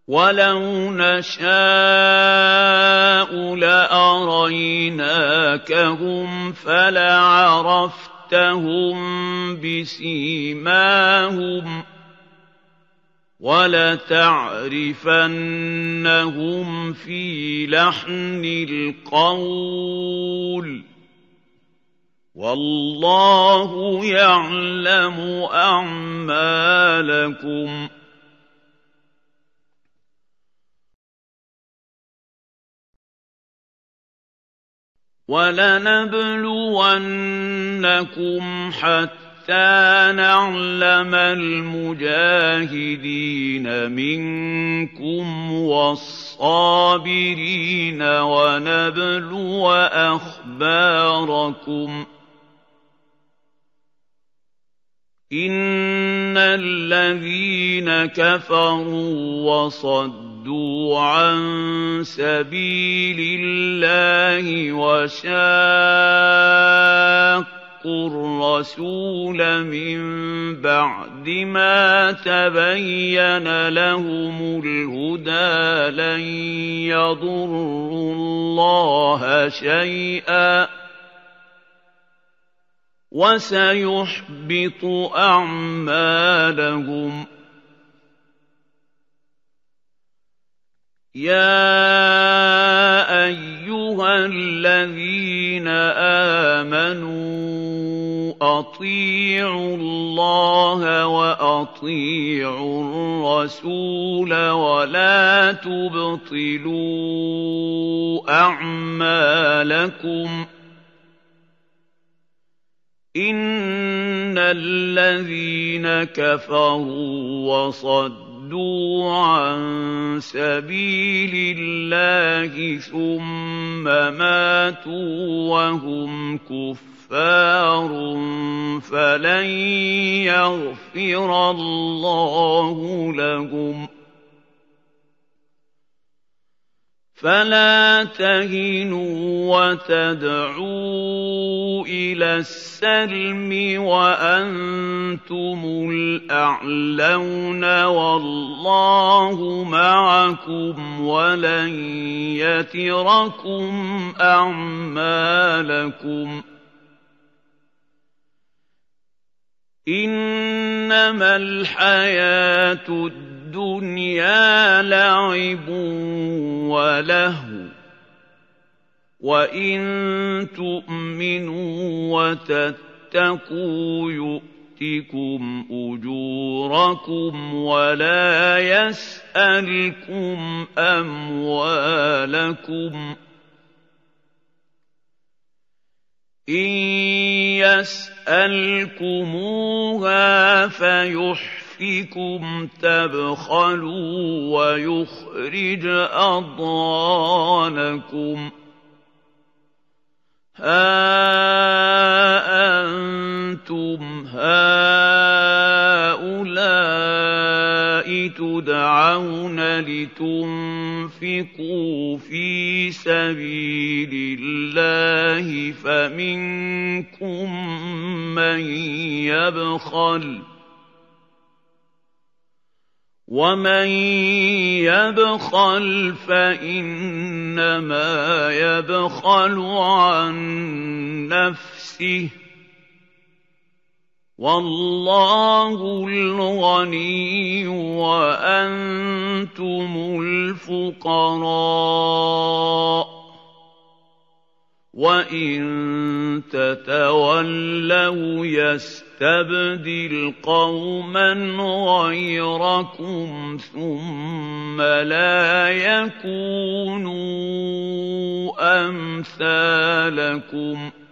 وَلَوْ نَشَاءُ لَأَرَيْنَاكَهُمْ فَلَعَرَفْتَهُم بِسِيمَاهُمْ وَلَتَعْرِفَنَّهُمْ فِي لَحْنِ الْقَوْلِ ۚ وَاللَّهُ يَعْلَمُ أَعْمَالَكُمْ ۚ وَلَنَبْلُوَنَّكُمْ حَتَّىٰ نَعْلَمَ الْمُجَاهِدِينَ مِنكُمْ وَالصَّابِرِينَ وَنَبْلُوَ أَخْبَارَكُمْ ۚ إِنَّ الَّذِينَ كَفَرُوا وَصَدُّوا عَن سَبِيلِ اللَّهِ وَشَاقُّوا الرَّسُولَ مِن بَعْدِ مَا تَبَيَّنَ لَهُمُ الْهُدَىٰ لَن يَضُرُّوا اللَّهَ شَيْئًا وَسَيُحْبِطُ أَعْمَالَهُمْ. يَا أَيُّهَا الَّذِينَ آمَنُوا أَطِيعُوا اللَّهَ وَأَطِيعُوا الرَّسُولَ وَلَا تُبْطِلُوا أَعْمَالَكُمْ ۚ إِنَّ الَّذِينَ كَفَرُوا وَصَدُّوا عَن سَبِيلِ اللَّهِ ثُمَّ مَاتُوا وَهُمْ كُفَّارٌ فَلَن يَغْفِرَ اللَّهُ لَهُمْ. فَلَا تَهِنُوا وَتَدْعُوا إِلَى السَّلْمِ وَأَنتُمُ الْأَعْلَوْنَ وَاللَّهُ مَعَكُمْ وَلَن يَتِرَكُمْ أَعْمَالَكُمْ. إِنَّمَا الْحَيَاةُ الدُّنْيَا لَعِبٌ وَلَهْوٌ ۚ وَإِن تُؤْمِنُوا وَتَتَّقُوا يُؤْتِكُمْ أُجُورَكُمْ وَلَا يَسْأَلْكُمْ أَمْوَالَكُمْ. إِن يَسْأَلْكُمُوهَا فَيُحْفِكُمْ تَبْخَلُوا وَيُخْرِجْ أَضْغَانَكُمْ. هَا أَنتُمْ هَٰؤُلَاءِ تُدْعَوْنَ لِتُنفِقُوا فِي سَبِيلِ اللَّهِ فَمِنكُم مَّن يَبْخَلُ ۖ وَمَن يَبْخَلْ فَإِنَّمَا يَبْخَلُ عَن نَّفْسِهِ ۚ وَاللَّهُ الْغَنِيُّ وَأَنتُمُ الْفُقَرَاءُ ۚ وَإِن تَتَوَلَّوْا يَسْتَبْدِلْ قَوْمًا غَيْرَكُمْ ثُمَّ لَا يَكُونُوا أَمْثَالَكُمْ.